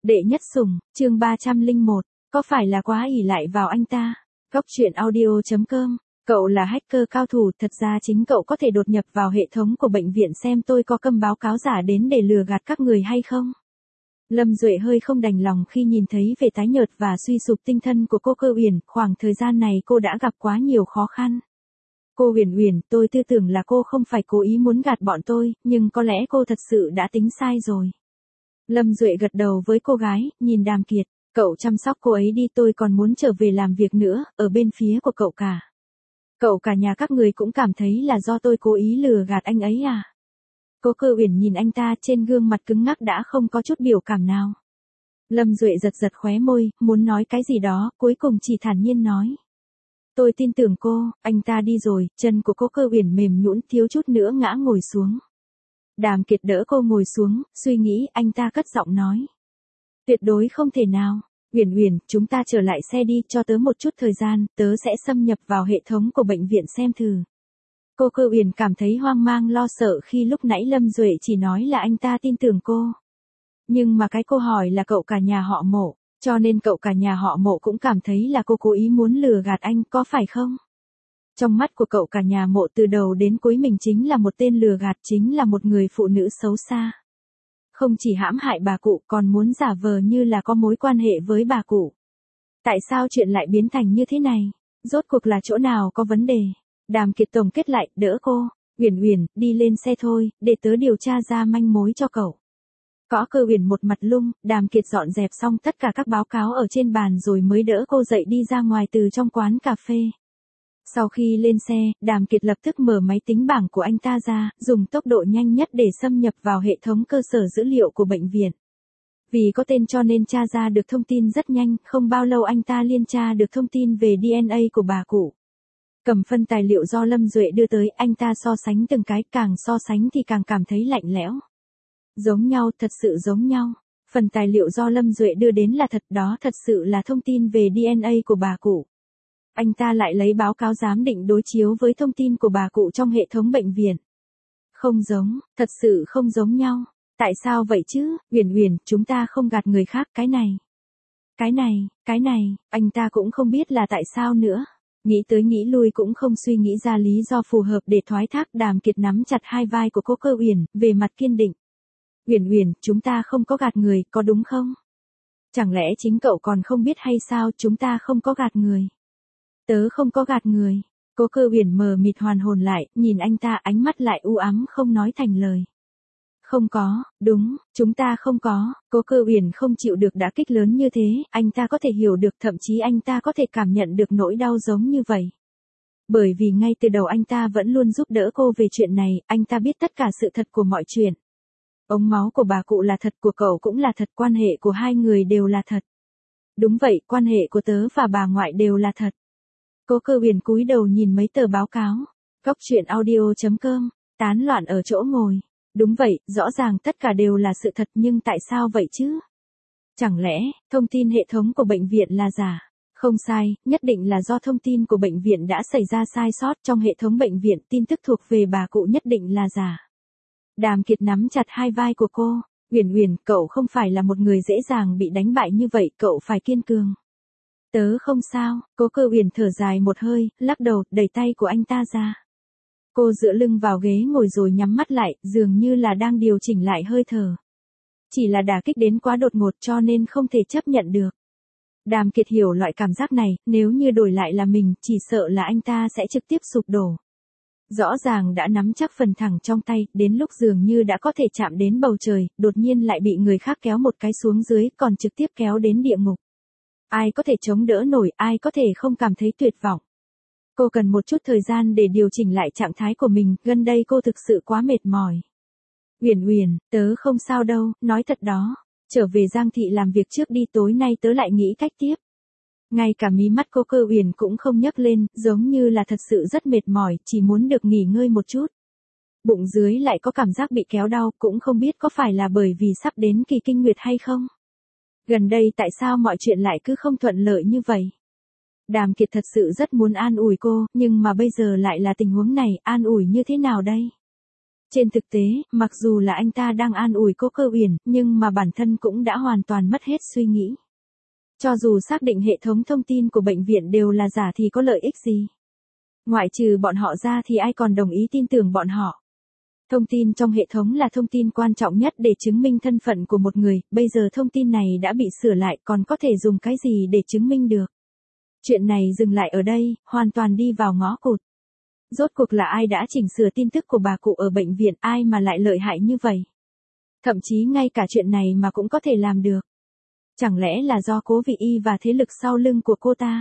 Đệ nhất sủng, chương 301, có phải là quá ỷ lại vào anh ta? Góc truyện audio.com, cậu là hacker cao thủ, thật ra chính cậu có thể đột nhập vào hệ thống của bệnh viện xem tôi có cầm báo cáo giả đến để lừa gạt các người hay không? Lâm Duệ hơi không đành lòng khi nhìn thấy vẻ tái nhợt và suy sụp tinh thần của cô Cơ Uyển, khoảng thời gian này cô đã gặp quá nhiều khó khăn. Cô Uyển Uyển, tôi tư tưởng là cô không phải cố ý muốn gạt bọn tôi, nhưng có lẽ cô thật sự đã tính sai rồi. Lâm Duệ gật đầu với cô gái, nhìn Đàm Kiệt, cậu chăm sóc cô ấy đi, tôi còn muốn trở về làm việc nữa, ở bên phía của cậu cả. Cậu cả nhà các người cũng cảm thấy là do tôi cố ý lừa gạt anh ấy à? Cô Cơ Uyển nhìn anh ta, trên gương mặt cứng ngắc đã không có chút biểu cảm nào. Lâm Duệ giật giật khóe môi, muốn nói cái gì đó, cuối cùng chỉ thản nhiên nói. Tôi tin tưởng cô, anh ta đi rồi, chân của cô Cơ Uyển mềm nhũn thiếu chút nữa ngã ngồi xuống. Đàm Kiệt đỡ cô ngồi xuống, suy nghĩ, anh ta cất giọng nói. Tuyệt đối không thể nào, Uyển Uyển, chúng ta trở lại xe đi, cho tớ một chút thời gian, tớ sẽ xâm nhập vào hệ thống của bệnh viện xem thử. Cô Cơ Uyển cảm thấy hoang mang lo sợ khi lúc nãy Lâm Duệ chỉ nói là anh ta tin tưởng cô. Nhưng mà cái cô hỏi là cậu cả nhà họ Mộ, cho nên cậu cả nhà họ Mộ cũng cảm thấy là cô cố ý muốn lừa gạt anh, có phải không? Trong mắt của cậu cả nhà Mộ từ đầu đến cuối mình chính là một tên lừa gạt, chính là một người phụ nữ xấu xa. Không chỉ hãm hại bà cụ còn muốn giả vờ như là có mối quan hệ với bà cụ. Tại sao chuyện lại biến thành như thế này? Rốt cuộc là chỗ nào có vấn đề? Đàm Kiệt tổng kết lại, đỡ cô. Uyển Uyển, đi lên xe thôi, để tớ điều tra ra manh mối cho cậu. Có Cơ Uyển một mặt lung, Đàm Kiệt dọn dẹp xong tất cả các báo cáo ở trên bàn rồi mới đỡ cô dậy đi ra ngoài từ trong quán cà phê. Sau khi lên xe, Đàm Kiệt lập tức mở máy tính bảng của anh ta ra, dùng tốc độ nhanh nhất để xâm nhập vào hệ thống cơ sở dữ liệu của bệnh viện. Vì có tên cho nên tra ra được thông tin rất nhanh, không bao lâu anh ta liên tra được thông tin về DNA của bà cụ. Cầm phân tài liệu do Lâm Duệ đưa tới, anh ta so sánh từng cái, càng so sánh thì càng cảm thấy lạnh lẽo. Giống nhau, thật sự giống nhau. Phần tài liệu do Lâm Duệ đưa đến là thật, đó thật sự là thông tin về DNA của bà cụ. Anh ta lại lấy báo cáo giám định đối chiếu với thông tin của bà cụ trong hệ thống bệnh viện. Không giống, thật sự không giống nhau. Tại sao vậy chứ, Uyển Uyển, chúng ta không gạt người khác, cái này, anh ta cũng không biết là tại sao nữa. Nghĩ tới nghĩ lui cũng không suy nghĩ ra lý do phù hợp để thoái thác. Đàm Kiệt nắm chặt hai vai của cô Cơ Uyển, về mặt kiên định. Uyển Uyển, chúng ta không có gạt người, có đúng không? Chẳng lẽ chính cậu còn không biết hay sao, chúng ta không có gạt người. Tớ không có gạt người. Cô Cơ Uyển mờ mịt hoàn hồn lại, nhìn anh ta, ánh mắt lại u ám không nói thành lời. Không có, đúng, chúng ta không có. Cô Cơ Uyển không chịu được đả kích lớn như thế, anh ta có thể hiểu được, thậm chí anh ta có thể cảm nhận được nỗi đau giống như vậy. Bởi vì ngay từ đầu anh ta vẫn luôn giúp đỡ cô về chuyện này, anh ta biết tất cả sự thật của mọi chuyện. Ống máu của bà cụ là thật, của cậu cũng là thật, quan hệ của hai người đều là thật. Đúng vậy, quan hệ của tớ và bà ngoại đều là thật. Cô Cơ Uyển cúi đầu nhìn mấy tờ báo cáo. Góc truyện audio.com, tán loạn ở chỗ ngồi. Đúng vậy, rõ ràng tất cả đều là sự thật, nhưng tại sao vậy chứ? Chẳng lẽ, thông tin hệ thống của bệnh viện là giả? Không sai, nhất định là do thông tin của bệnh viện đã xảy ra sai sót trong hệ thống bệnh viện, tin tức thuộc về bà cụ nhất định là giả. Đàm Kiệt nắm chặt hai vai của cô. Uyển Uyển, cậu không phải là một người dễ dàng bị đánh bại như vậy, cậu phải kiên cường. Tớ không sao. Cô Cơ Uyển thở dài một hơi, lắc đầu, đẩy tay của anh ta ra. Cô dựa lưng vào ghế ngồi rồi nhắm mắt lại, dường như là đang điều chỉnh lại hơi thở. Chỉ là đả kích đến quá đột ngột cho nên không thể chấp nhận được. Đàm Kiệt hiểu loại cảm giác này, nếu như đổi lại là mình, chỉ sợ là anh ta sẽ trực tiếp sụp đổ. Rõ ràng đã nắm chắc phần thẳng trong tay, đến lúc dường như đã có thể chạm đến bầu trời, đột nhiên lại bị người khác kéo một cái xuống dưới, còn trực tiếp kéo đến địa ngục. Ai có thể chống đỡ nổi, ai có thể không cảm thấy tuyệt vọng. Cô cần một chút thời gian để điều chỉnh lại trạng thái của mình, gần đây cô thực sự quá mệt mỏi. Uyển Uyển, tớ không sao đâu, nói thật đó. Trở về Giang Thị làm việc trước đi, tối nay tớ lại nghĩ cách tiếp. Ngay cả mí mắt cô Cơ Uyển cũng không nhấc lên, giống như là thật sự rất mệt mỏi, chỉ muốn được nghỉ ngơi một chút. Bụng dưới lại có cảm giác bị kéo đau, cũng không biết có phải là bởi vì sắp đến kỳ kinh nguyệt hay không. Gần đây tại sao mọi chuyện lại cứ không thuận lợi như vậy? Đàm Kiệt thật sự rất muốn an ủi cô, nhưng mà bây giờ lại là tình huống này, an ủi như thế nào đây? Trên thực tế, mặc dù là anh ta đang an ủi cô Cơ Uyển, nhưng mà bản thân cũng đã hoàn toàn mất hết suy nghĩ. Cho dù xác định hệ thống thông tin của bệnh viện đều là giả thì có lợi ích gì? Ngoại trừ bọn họ ra thì ai còn đồng ý tin tưởng bọn họ? Thông tin trong hệ thống là thông tin quan trọng nhất để chứng minh thân phận của một người, bây giờ thông tin này đã bị sửa lại còn có thể dùng cái gì để chứng minh được? Chuyện này dừng lại ở đây, hoàn toàn đi vào ngõ cụt. Rốt cuộc là ai đã chỉnh sửa tin tức của bà cụ ở bệnh viện, ai mà lại lợi hại như vậy? Thậm chí ngay cả chuyện này mà cũng có thể làm được. Chẳng lẽ là do Cố Vị Y và thế lực sau lưng của cô ta?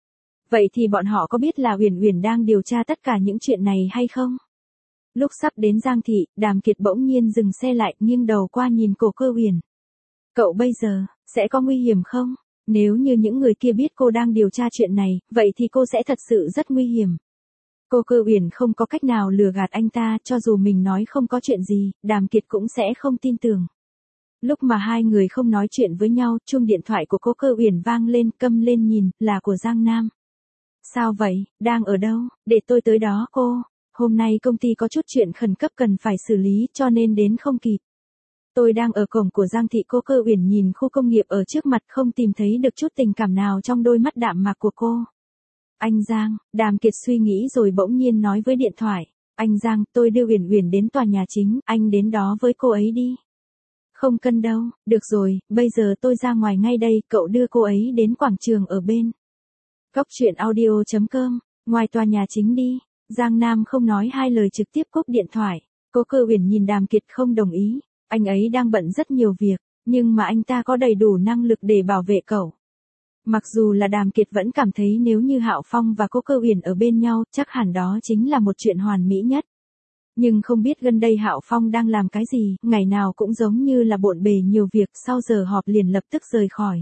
Vậy thì bọn họ có biết là Uyển Uyển đang điều tra tất cả những chuyện này hay không? Lúc sắp đến Giang Thị, Đàm Kiệt bỗng nhiên dừng xe lại, nghiêng đầu qua nhìn Cố Cơ Uyển. Cậu bây giờ, sẽ có nguy hiểm không? Nếu như những người kia biết cô đang điều tra chuyện này, vậy thì cô sẽ thật sự rất nguy hiểm. Cô Cơ Uyển không có cách nào lừa gạt anh ta, cho dù mình nói không có chuyện gì, Đàm Kiệt cũng sẽ không tin tưởng. Lúc mà hai người không nói chuyện với nhau, chuông điện thoại của cô Cơ Uyển vang lên, câm lên nhìn, là của Giang Nam. Sao vậy, đang ở đâu, để tôi tới đó cô. Hôm nay công ty có chút chuyện khẩn cấp cần phải xử lý cho nên đến không kịp. Tôi đang ở cổng của Giang Thị. Cô Cơ Uyển nhìn khu công nghiệp ở trước mặt không tìm thấy được chút tình cảm nào trong đôi mắt đạm mạc của cô. Anh Giang, Đàm Kiệt suy nghĩ rồi bỗng nhiên nói với điện thoại. Anh Giang, tôi đưa Uyển Uyển đến tòa nhà chính, anh đến đó với cô ấy đi. Không cần đâu, được rồi, bây giờ tôi ra ngoài ngay đây, cậu đưa cô ấy đến quảng trường ở bên. Góc truyện audio.com, ngoài tòa nhà chính đi. Giang Nam không nói hai lời trực tiếp cúp điện thoại. Cô Cơ Uyển nhìn Đàm Kiệt không đồng ý. Anh ấy đang bận rất nhiều việc, nhưng mà anh ta có đầy đủ năng lực để bảo vệ cậu. Mặc dù là Đàm Kiệt vẫn cảm thấy nếu như Hạo Phong và cô Cơ Uyển ở bên nhau, chắc hẳn đó chính là một chuyện hoàn mỹ nhất. Nhưng không biết gần đây Hạo Phong đang làm cái gì, ngày nào cũng giống như là bộn bề nhiều việc, sau giờ họp liền lập tức rời khỏi.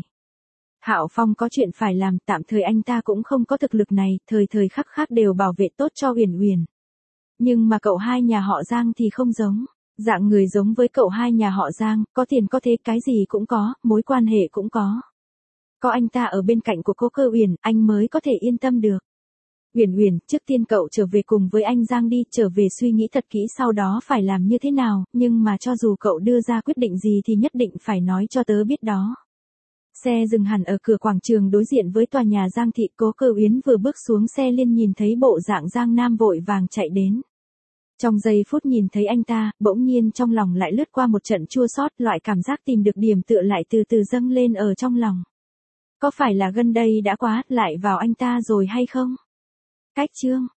Hạo Phong có chuyện phải làm, tạm thời anh ta cũng không có thực lực này, thời thời khắc khắc đều bảo vệ tốt cho Uyển Uyển. Nhưng mà cậu hai nhà họ Giang thì không giống. Dạng người giống với cậu hai nhà họ Giang, có tiền có thế, cái gì cũng có, mối quan hệ cũng có. Có anh ta ở bên cạnh của cô Cơ Uyển, anh mới có thể yên tâm được. Uyển Uyển, trước tiên cậu trở về cùng với anh Giang đi, trở về suy nghĩ thật kỹ sau đó phải làm như thế nào, nhưng mà cho dù cậu đưa ra quyết định gì thì nhất định phải nói cho tớ biết đó. Xe dừng hẳn ở cửa quảng trường đối diện với tòa nhà Giang Thị. Cố Cơ Uyển vừa bước xuống xe liền nhìn thấy bộ dạng Giang Nam vội vàng chạy đến. Trong giây phút nhìn thấy anh ta, bỗng nhiên trong lòng lại lướt qua một trận chua xót, loại cảm giác tìm được điểm tựa lại từ từ dâng lên ở trong lòng. Có phải là gần đây đã quá lại vào anh ta rồi hay không? Cách chương